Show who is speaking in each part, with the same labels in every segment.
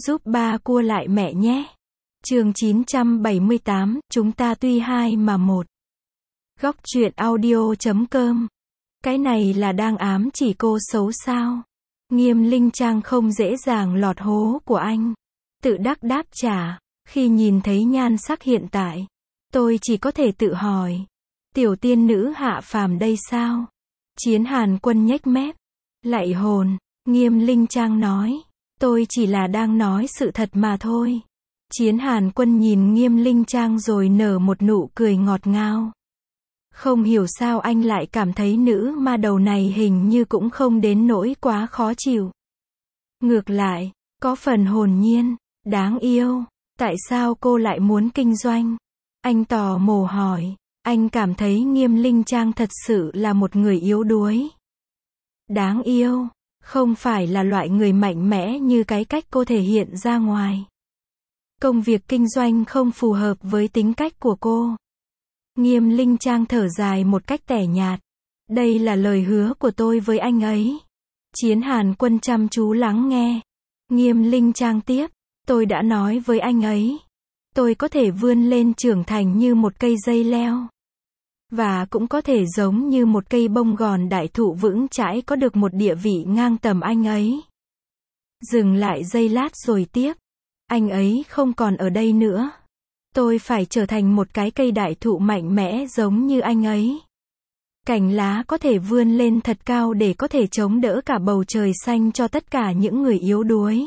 Speaker 1: Giúp ba cua lại mẹ nhé. Chương 978, chúng ta tuy hai mà một. Góc truyện audio.com. Cái này là đang ám chỉ cô xấu sao? Nghiêm Linh Trang không dễ dàng lọt hố của anh. Tự đắc đáp trả. Khi nhìn thấy nhan sắc hiện tại, tôi chỉ có thể tự hỏi. Tiểu tiên nữ hạ phàm đây sao? Chiến Hàn Quân nhếch mép. Lạy hồn, Nghiêm Linh Trang nói. Tôi chỉ là đang nói sự thật mà thôi. Chiến Hàn Quân nhìn Nghiêm Linh Trang rồi nở một nụ cười ngọt ngào. Không hiểu sao anh lại cảm thấy nữ ma đầu này hình như cũng không đến nỗi quá khó chịu. Ngược lại, có phần hồn nhiên, đáng yêu. Tại sao cô lại muốn kinh doanh? Anh tò mò hỏi. Anh cảm thấy Nghiêm Linh Trang thật sự là một người yếu đuối. Đáng yêu, không phải là loại người mạnh mẽ như cái cách cô thể hiện ra ngoài. Công việc kinh doanh không phù hợp với tính cách của cô. Nghiêm Linh Trang thở dài một cách tẻ nhạt. Đây là lời hứa của tôi với anh ấy. Chiến Hàn Quân chăm chú lắng nghe. Nghiêm Linh Trang tiếp. Tôi đã nói với anh ấy. Tôi có thể vươn lên trưởng thành như một cây dây leo. Và cũng có thể giống như một cây bông gòn đại thụ vững chãi có được một địa vị ngang tầm anh ấy. Dừng lại giây lát rồi tiếp. Anh ấy không còn ở đây nữa. Tôi phải trở thành một cái cây đại thụ mạnh mẽ giống như anh ấy. Cành lá có thể vươn lên thật cao để có thể chống đỡ cả bầu trời xanh cho tất cả những người yếu đuối.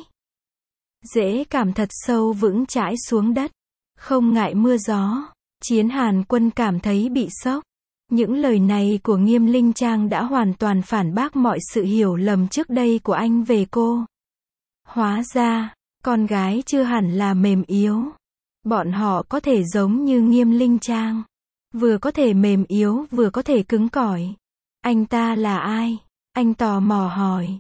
Speaker 1: Rễ cảm thật sâu vững chãi xuống đất. Không ngại mưa gió. Chiến Hàn Quân cảm thấy bị sốc. Những lời này của Nghiêm Linh Trang đã hoàn toàn phản bác mọi sự hiểu lầm trước đây của anh về cô. Hóa ra, con gái chưa hẳn là mềm yếu. Bọn họ có thể giống như Nghiêm Linh Trang. Vừa có thể mềm yếu vừa có thể cứng cỏi. Anh ta là ai? Anh tò mò hỏi.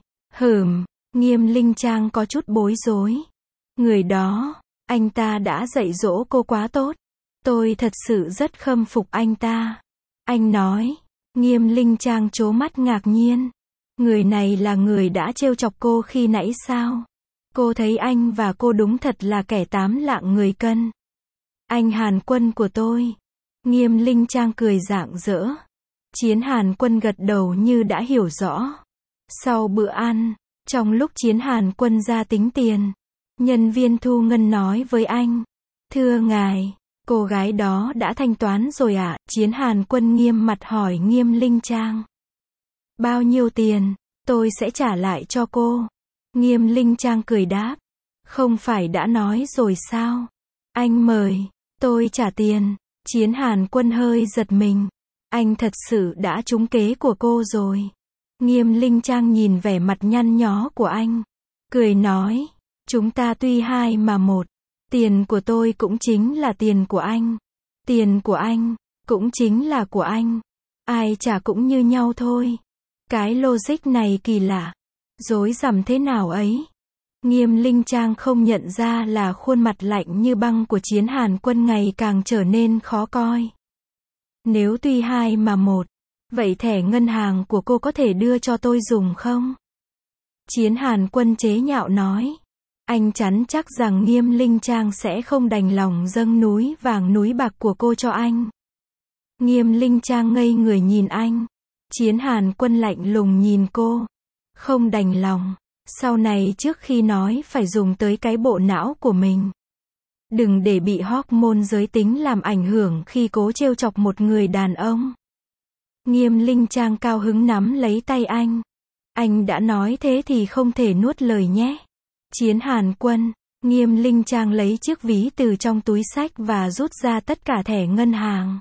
Speaker 1: Nghiêm Linh Trang có chút bối rối. Người đó, anh ta đã dạy dỗ cô quá tốt. Tôi thật sự rất khâm phục anh ta. Anh nói. Nghiêm Linh Trang trố mắt ngạc nhiên. Người này là người đã trêu chọc cô khi nãy sao? Cô thấy anh và cô đúng thật là kẻ tám lạng người cân. Anh Hàn Quân của tôi. Nghiêm Linh Trang cười rạng rỡ. Chiến Hàn Quân gật đầu như đã hiểu rõ. Sau bữa ăn, trong lúc Chiến Hàn Quân ra tính tiền, nhân viên thu ngân nói với anh. Thưa ngài, cô gái đó đã thanh toán rồi ạ? Chiến Hàn Quân nghiêm mặt hỏi Nghiêm Linh Trang. Bao nhiêu tiền? Tôi sẽ trả lại cho cô. Nghiêm Linh Trang cười đáp. Không phải đã nói rồi sao? Anh mời, tôi trả tiền. Chiến Hàn Quân hơi giật mình. Anh thật sự đã trúng kế của cô rồi. Nghiêm Linh Trang nhìn vẻ mặt nhăn nhó của anh. Cười nói. Chúng ta tuy hai mà một. Tiền của tôi cũng chính là tiền của anh. Tiền của anh cũng chính là của anh. Ai trả cũng như nhau thôi. Cái logic này kỳ lạ. Rối rắm thế nào ấy? Nghiêm Linh Trang không nhận ra là khuôn mặt lạnh như băng của Chiến Hàn Quân ngày càng trở nên khó coi. Nếu tuy hai mà một, vậy thẻ ngân hàng của cô có thể đưa cho tôi dùng không? Chiến Hàn Quân chế nhạo nói. Anh chắn chắc rằng Nghiêm Linh Trang sẽ không đành lòng dâng núi vàng núi bạc của cô cho anh. Nghiêm Linh Trang ngây người nhìn anh. Chiến Hàn Quân lạnh lùng nhìn cô. Không đành lòng. Sau này trước khi nói phải dùng tới cái bộ não của mình. Đừng để bị hormone giới tính làm ảnh hưởng khi cố trêu chọc một người đàn ông. Nghiêm Linh Trang cao hứng nắm lấy tay anh. Anh đã nói thế thì không thể nuốt lời nhé. Chiến Hàn Quân. Nghiêm Linh Trang lấy chiếc ví từ trong túi xách và rút ra tất cả thẻ ngân hàng.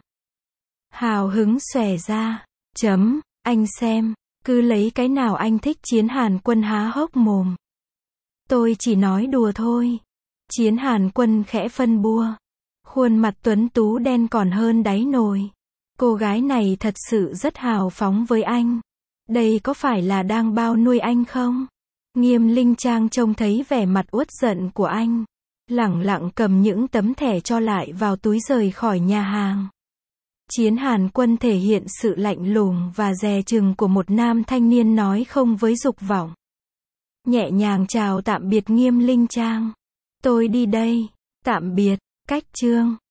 Speaker 1: Hào hứng xòe ra. Anh xem. Cứ lấy cái nào anh thích. Chiến Hàn Quân há hốc mồm. Tôi chỉ nói đùa thôi. Chiến Hàn Quân khẽ phân bua. Khuôn mặt tuấn tú đen còn hơn đáy nồi. Cô gái này thật sự rất hào phóng với anh. Đây có phải là đang bao nuôi anh không? Nghiêm Linh Trang trông thấy vẻ mặt uất giận của anh. Lẳng lặng cầm những tấm thẻ cho lại vào túi rời khỏi nhà hàng. Chiến Hàn Quân thể hiện sự lạnh lùng và dè chừng của một nam thanh niên nói không với dục vọng. Nhẹ nhàng chào tạm biệt Nghiêm Linh Trang. Tôi đi đây. Tạm biệt. Cách chương.